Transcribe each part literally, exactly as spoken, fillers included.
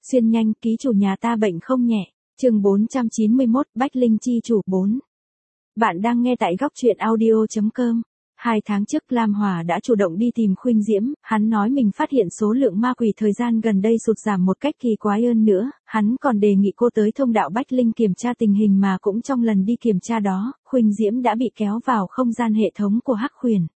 Xuyên nhanh, ký chủ nhà ta bệnh không nhẹ. Chương bốn trăm chín mươi mốt, Bách Linh chi chủ bốn. Bạn đang nghe tại góc truyện audio chấm com. Hai tháng trước Lam Hòa đã chủ động đi tìm Khuynh Diễm, hắn nói mình phát hiện số lượng ma quỷ thời gian gần đây sụt giảm một cách kỳ quái hơn nữa, hắn còn đề nghị cô tới thông đạo Bách Linh kiểm tra tình hình mà cũng trong lần đi kiểm tra đó, Khuynh Diễm đã bị kéo vào không gian hệ thống của Hắc Huyền.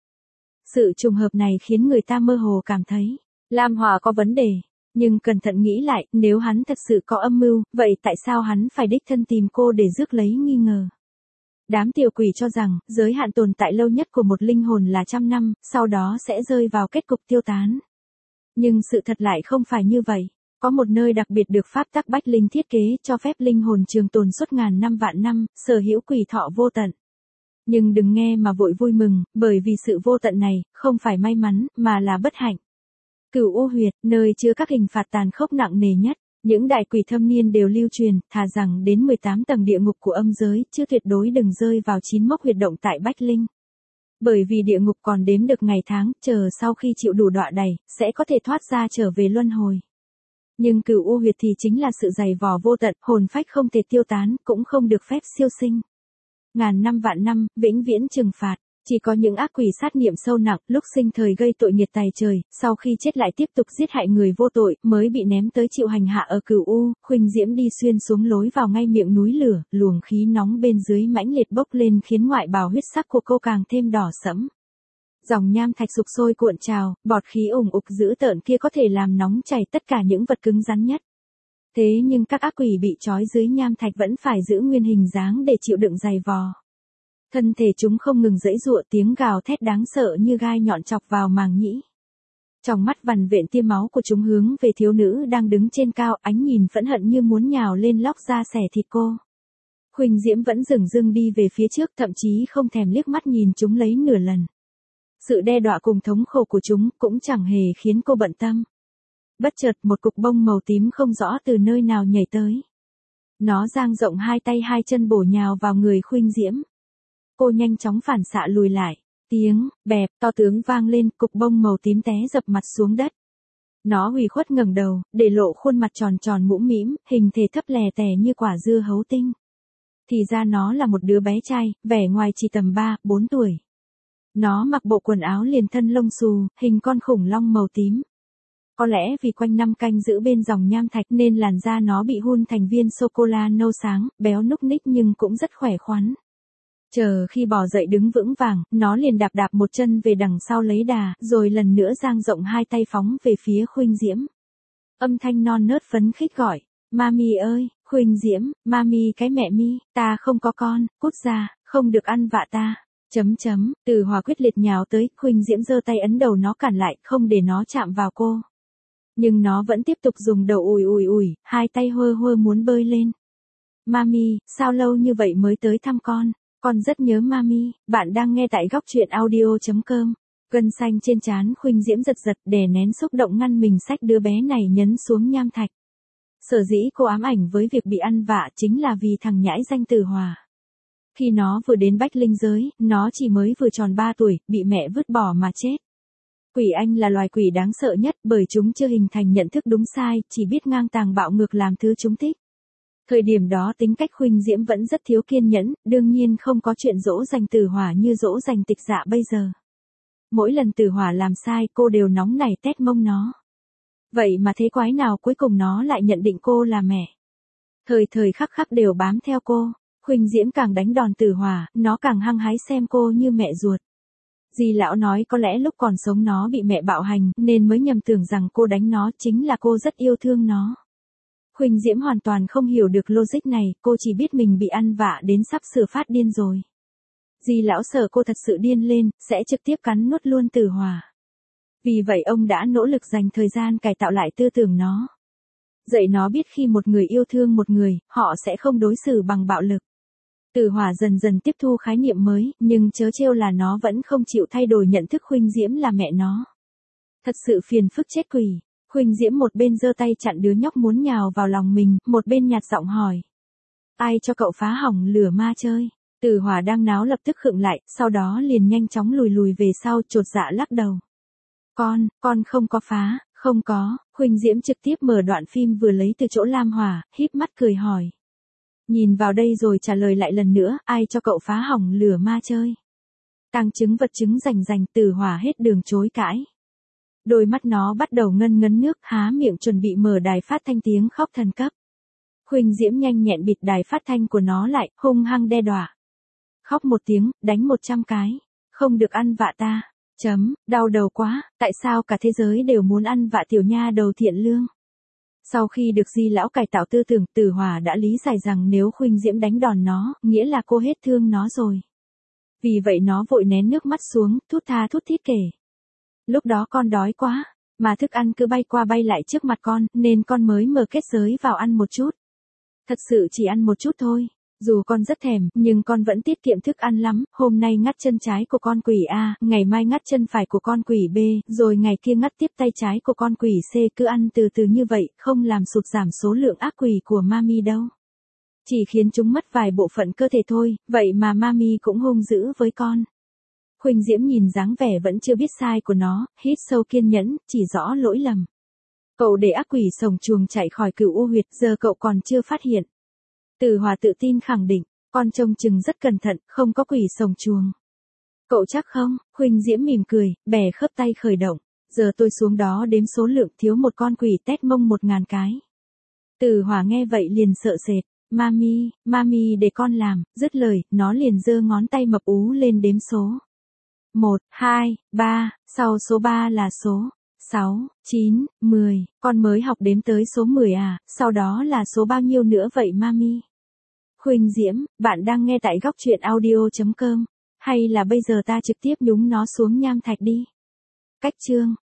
Sự trùng hợp này khiến người ta mơ hồ cảm thấy, Lam Hòa có vấn đề. Nhưng cẩn thận nghĩ lại, nếu hắn thật sự có âm mưu, vậy tại sao hắn phải đích thân tìm cô để rước lấy nghi ngờ? Đám tiểu quỷ cho rằng, giới hạn tồn tại lâu nhất của một linh hồn là trăm năm, sau đó sẽ rơi vào kết cục tiêu tán. Nhưng sự thật lại không phải như vậy. Có một nơi đặc biệt được pháp tắc Bách Linh thiết kế cho phép linh hồn trường tồn suốt ngàn năm vạn năm, sở hữu quỷ thọ vô tận. Nhưng đừng nghe mà vội vui mừng, bởi vì sự vô tận này, không phải may mắn, mà là bất hạnh. Cửu U Huyệt, nơi chứa các hình phạt tàn khốc nặng nề nhất, những đại quỷ thâm niên đều lưu truyền, thà rằng đến mười tám tầng địa ngục của âm giới, chứ tuyệt đối đừng rơi vào chín mốc huyệt động tại Bách Linh. Bởi vì địa ngục còn đếm được ngày tháng, chờ sau khi chịu đủ đọa đày, sẽ có thể thoát ra trở về luân hồi. Nhưng Cửu U Huyệt thì chính là sự dày vò vô tận, hồn phách không thể tiêu tán, cũng không được phép siêu sinh. Ngàn năm vạn năm, vĩnh viễn trừng phạt. Chỉ có những ác quỷ sát niệm sâu nặng, lúc sinh thời gây tội nghiệt tày trời, sau khi chết lại tiếp tục giết hại người vô tội, mới bị ném tới chịu hành hạ ở Cửu U. Khuynh Diễm đi xuyên xuống lối vào ngay miệng núi lửa, luồng khí nóng bên dưới mãnh liệt bốc lên khiến ngoại bào huyết sắc của cô càng thêm đỏ sẫm. Dòng nham thạch sục sôi cuộn trào, bọt khí ủng ục dữ tợn kia có thể làm nóng chảy tất cả những vật cứng rắn nhất. Thế nhưng các ác quỷ bị trói dưới nham thạch vẫn phải giữ nguyên hình dáng để chịu đựng dày vò. Thân thể chúng không ngừng giãy giụa, tiếng gào thét đáng sợ như gai nhọn chọc vào màng nhĩ. Trong mắt vằn vện tia máu của chúng hướng về thiếu nữ đang đứng trên cao, ánh nhìn phẫn hận như muốn nhào lên lóc da xẻ thịt cô. Khuynh Diễm vẫn dửng dưng đi về phía trước, thậm chí không thèm liếc mắt nhìn chúng lấy nửa lần. Sự đe dọa cùng thống khổ của chúng cũng chẳng hề khiến cô bận tâm. Bất chợt một cục bông màu tím không rõ từ nơi nào nhảy tới. Nó dang rộng hai tay hai chân bổ nhào vào người Khuynh Diễm. Cô nhanh chóng phản xạ lùi lại, tiếng bẹp to tướng vang lên, cục bông màu tím té dập mặt xuống đất. Nó ủy khuất ngẩng đầu, để lộ khuôn mặt tròn tròn mũm mĩm, hình thể thấp lè tè như quả dưa hấu tinh. Thì ra nó là một đứa bé trai, vẻ ngoài chỉ tầm ba, bốn tuổi. Nó mặc bộ quần áo liền thân lông xù, hình con khủng long màu tím. Có lẽ vì quanh năm canh giữ bên dòng nham thạch nên làn da nó bị hun thành viên sô-cô-la nâu sáng, béo núc ních nhưng cũng rất khỏe khoắn. Chờ khi bò dậy đứng vững vàng, nó liền đạp đạp một chân về đằng sau lấy đà, rồi lần nữa dang rộng hai tay phóng về phía Khuynh Diễm. Âm thanh non nớt phấn khích gọi, Mami ơi, Khuynh Diễm, Mami cái mẹ mi, ta không có con, cút ra, không được ăn vạ ta. Chấm chấm, Từ Hòa quyết liệt nhào tới, Khuynh Diễm giơ tay ấn đầu nó cản lại, không để nó chạm vào cô. Nhưng nó vẫn tiếp tục dùng đầu ủi ủi ủi, hai tay hơ hơ muốn bơi lên. Mami, sao lâu như vậy mới tới thăm con? Con rất nhớ Mami. Bạn đang nghe tại góc truyện audio chấm com. Gân xanh trên trán Khuynh Diễm giật giật, đè nén xúc động ngăn mình xách đứa bé này nhấn xuống nham thạch. Sở dĩ cô ám ảnh với việc bị ăn vạ chính là vì thằng nhãi danh Từ Hòa. Khi nó vừa đến Bách Linh giới, nó chỉ mới vừa tròn ba tuổi, bị mẹ vứt bỏ mà chết. Quỷ anh là loài quỷ đáng sợ nhất bởi chúng chưa hình thành nhận thức đúng sai, chỉ biết ngang tàng bạo ngược làm thứ chúng thích. Thời điểm đó tính cách Khuynh Diễm vẫn rất thiếu kiên nhẫn, đương nhiên không có chuyện dỗ dành Từ Hòa như dỗ dành Tịch Dạ bây giờ. Mỗi lần Từ Hòa làm sai cô đều nóng nảy tét mông nó. Vậy mà thế quái nào cuối cùng nó lại nhận định cô là mẹ. Thời thời khắc khắc đều bám theo cô, Khuynh Diễm càng đánh đòn Từ Hòa, nó càng hăng hái xem cô như mẹ ruột. Dì lão nói có lẽ lúc còn sống nó bị mẹ bạo hành nên mới nhầm tưởng rằng cô đánh nó, chính là cô rất yêu thương nó. Khuynh Diễm hoàn toàn không hiểu được logic này, cô chỉ biết mình bị ăn vạ đến sắp sửa phát điên rồi. Dì lão sợ cô thật sự điên lên, sẽ trực tiếp cắn nuốt luôn Từ Hòa. Vì vậy ông đã nỗ lực dành thời gian cải tạo lại tư tưởng nó. Dạy nó biết khi một người yêu thương một người, họ sẽ không đối xử bằng bạo lực. Từ Hòa dần dần tiếp thu khái niệm mới, nhưng chớ trêu là nó vẫn không chịu thay đổi nhận thức Khuynh Diễm là mẹ nó. Thật sự phiền phức chết quỷ. Khuynh Diễm một bên giơ tay chặn đứa nhóc muốn nhào vào lòng mình, một bên nhạt giọng hỏi. Ai cho cậu phá hỏng lửa ma chơi? Từ Hòa đang náo lập tức khựng lại, sau đó liền nhanh chóng lùi lùi về sau, chột dạ lắc đầu. Con, con không có phá, Không có, Khuynh Diễm trực tiếp mở đoạn phim vừa lấy từ chỗ Lam Hòa, híp mắt cười hỏi. Nhìn vào đây rồi trả lời lại lần nữa, ai cho cậu phá hỏng lửa ma chơi. Tang chứng vật chứng rành rành, Tử Hỏa hết đường chối cãi. Đôi mắt nó bắt đầu ngân ngấn nước, há miệng chuẩn bị mở đài phát thanh tiếng khóc thần cấp. Khuynh Diễm nhanh nhẹn bịt đài phát thanh của nó lại, hung hăng đe dọa. Khóc một tiếng, đánh một trăm cái. Không được ăn vạ ta. Chấm, đau đầu quá, tại sao cả thế giới đều muốn ăn vạ tiểu nha đầu thiện lương. Sau khi được Di lão cải tạo tư tưởng, Tử Hỏa đã lý giải rằng nếu Khuynh Diễm đánh đòn nó, nghĩa là cô hết thương nó rồi. Vì vậy nó vội nén nước mắt xuống, thút tha thút thít kể. Lúc đó con đói quá, mà thức ăn cứ bay qua bay lại trước mặt con, nên con mới mở kết giới vào ăn một chút. Thật sự chỉ ăn một chút thôi. Dù con rất thèm, nhưng con vẫn tiết kiệm thức ăn lắm, hôm nay ngắt chân trái của con quỷ A, ngày mai ngắt chân phải của con quỷ B, rồi ngày kia ngắt tiếp tay trái của con quỷ C, cứ ăn từ từ như vậy, không làm sụt giảm số lượng ác quỷ của Mami đâu. Chỉ khiến chúng mất vài bộ phận cơ thể thôi, vậy mà Mami cũng hung dữ với con. Khuynh Diễm nhìn dáng vẻ vẫn chưa biết sai của nó, hít sâu kiên nhẫn, chỉ rõ lỗi lầm. Cậu để ác quỷ sồng chuồng chạy khỏi Cửu U huyệt, giờ cậu còn chưa phát hiện. Tử Hỏa tự tin khẳng định, con trông chừng rất cẩn thận, không có quỷ sồng chuồng. Cậu chắc không? Khuynh Diễm mỉm cười, bè khớp tay khởi động. Giờ tôi xuống đó đếm số lượng, thiếu một con quỷ tét mông một ngàn cái. Tử Hỏa nghe vậy liền sợ sệt. Mami, Mami để con làm, dứt lời, nó liền giơ ngón tay mập ú lên đếm số. Một, hai, ba, sau số ba là số sáu, chín, mười, con mới học đếm tới số mười à, sau đó là số bao nhiêu nữa vậy Mami? Khuynh Diễm, bạn đang nghe tại góc truyện audio chấm com, hay là bây giờ ta trực tiếp nhúng nó xuống nham thạch đi? Cách chương